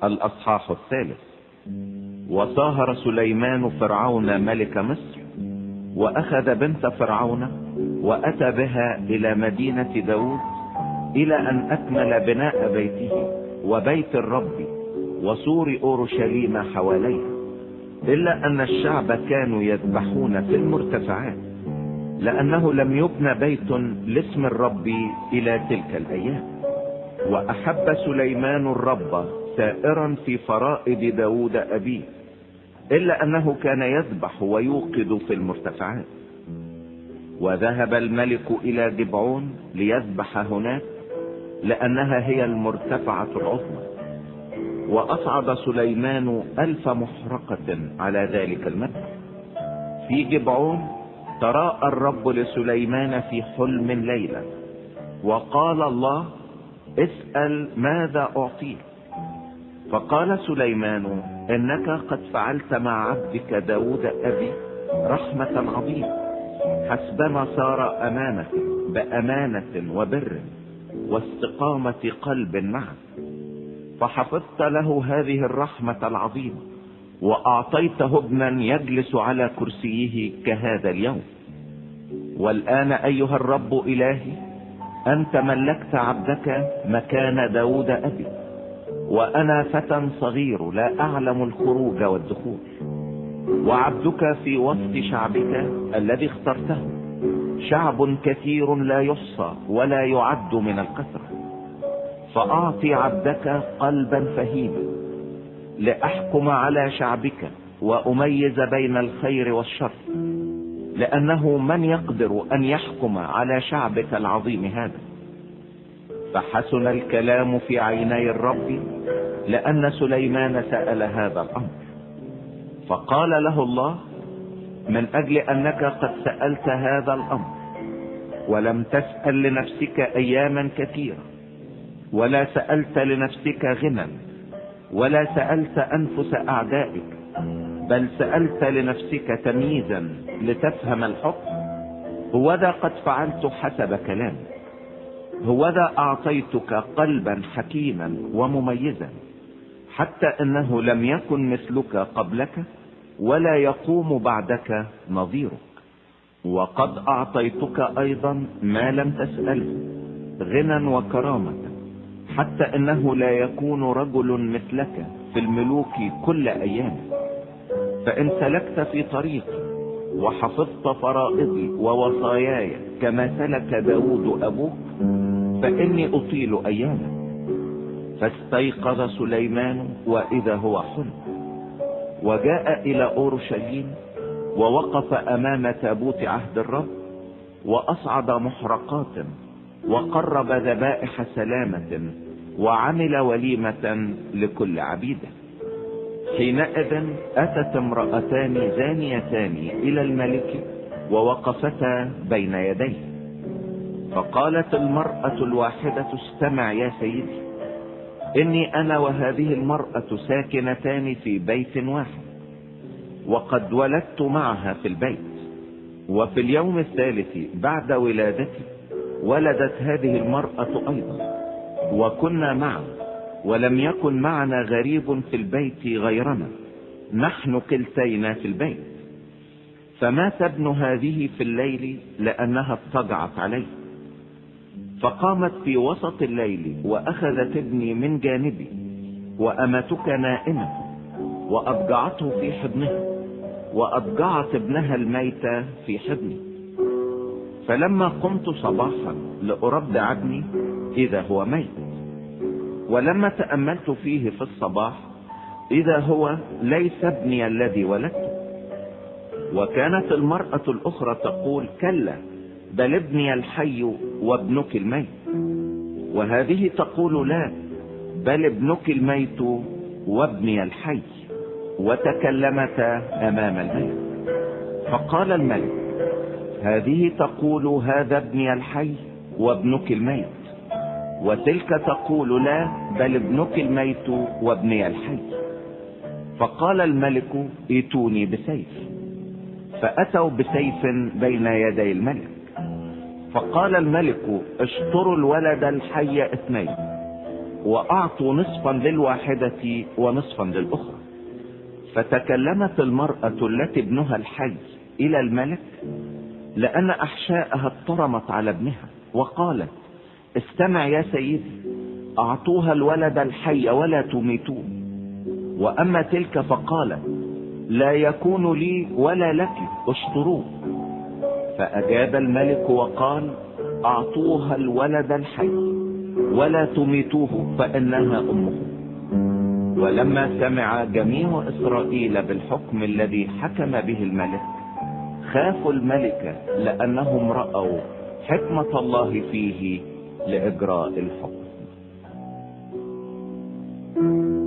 الأصحاح 3. وصاهر سليمان فرعون ملك مصر، وأخذ بنت فرعون وأتى بها إلى مدينة داود، إلى أن أكمل بناء بيته وبيت الرب وسور أورشليم حواليها، إلا أن الشعب كانوا يذبحون في المرتفعات، لأنه لم يبنى بيت لاسم الرب إلى تلك الأيام. وأحب سليمان الرب سائرا في فرائض داود أبيه، إلا أنه كان يذبح ويوقد في المرتفعات. وذهب الملك إلى جبعون ليذبح هناك، لأنها هي المرتفعة العظمى. وأصعد سليمان 1000 محرقة على ذلك المذبح. في جبعون تراءى الرب لسليمان في حلم ليلا، وقال الله: اسأل ماذا أعطيك. فقال سليمان: إنك قد فعلت مع عبدك داود أبي رحمة عظيمة، حسبما صار أمامك بأمانة وبر واستقامة قلب معك، فحفظت له هذه الرحمة العظيمة، وأعطيته ابنا يجلس على كرسيه كهذا اليوم. والآن أيها الرب إلهي، أنت ملكت عبدك مكان داود أبي، وأنا فتى صغير لا أعلم الخروج والدخول، وعبدك في وسط شعبك الذي اخترته، شعب كثير لا يحصى ولا يعد من الكثرة. فأعطي عبدك قلبا فهيما لأحكم على شعبك وأميز بين الخير والشر، لأنه من يقدر أن يحكم على شعبك العظيم هذا؟ فحسن الكلام في عيني الرب، لأن سليمان سأل هذا الأمر. فقال له الله: من أجل أنك قد سألت هذا الأمر، ولم تسأل لنفسك أياما كثيرة، ولا سألت لنفسك غنى، ولا سألت أنفس أعدائك، بل سألت لنفسك تمييزا لتفهم الحكم، هوذا قد فعلت حسب كلامي. هوذا أعطيتك قلبا حكيما ومميزا، حتى أنه لم يكن مثلك قبلك، ولا يقوم بعدك نظيرك. وقد أعطيتك أيضا ما لم تسأله، غنى وكرامة، حتى أنه لا يكون رجل مثلك في الملوك كل أيام. فإن سلكت في طريقي وحفظت فرائضي ووصاياي كما سلك داود أبوك، فإني أطيل أيامك. فاستيقظ سليمان وإذا هو حلم، وجاء إلى أورشليم، ووقف أمام تابوت عهد الرب، وأصعد محرقات، وقرب ذبائح سلامة، وعمل وليمة لكل عبيده. حينئذ أتت امرأتان زانيتان إلى الملك، ووقفتا بين يديه. فقالت المرأة الواحدة: استمع يا سيدي، إني أنا وهذه المرأة ساكنتان في بيت واحد، وقد ولدت معها في البيت. وفي اليوم الثالث بعد ولادتي ولدت هذه المرأة أيضا، وكنا معا، ولم يكن معنا غريب في البيت غيرنا، نحن كلتينا في البيت. فمات ابن هذه في الليل لأنها اضطجعت عليه. فقامت في وسط الليل وأخذت ابني من جانبي، وأمتك نائمة، وأضجعته في حضنها، وأضجعت ابنها الميت في حضني. فلما قمت صباحا لأرضع ابني، إذا هو ميت. ولما تأملت فيه في الصباح، إذا هو ليس ابني الذي ولدته. وكانت المرأة الأخرى تقول: كلا، بل ابني الحي وابنك الميت. وهذه تقول: لا، بل ابنك الميت وابني الحي. وتكلمتا أمام الملك. فقال الملك: هذه تقول: هذا ابني الحي وابنك الميت. وتلك تقول: لا، بل ابنك الميت وابني الحي. فقال الملك: ائتوني بسيف. فأتوا بسيف بين يدي الملك. فقال الملك: اشطروا الولد الحي 2. وأعطوا نصفا للواحدة ونصفا للأخرى. فتكلمت المرأة التي ابنها الحي إلى الملك لأن أحشاءها اضطرمت على ابنها، وقالت: استمع يا سيدي، أعطوها الولد الحي ولا تميتوه. وأما تلك فقالت: لا يكون لي ولا لك، اشطروه. فأجاب الملك وقال: أعطوها الولد الحي ولا تميتوه فإنها أمه. ولما سمع جميع إسرائيل بالحكم الذي حكم به الملك، خافوا الملك لأنهم رأوا حكمة الله فيه لإجراء الحكم.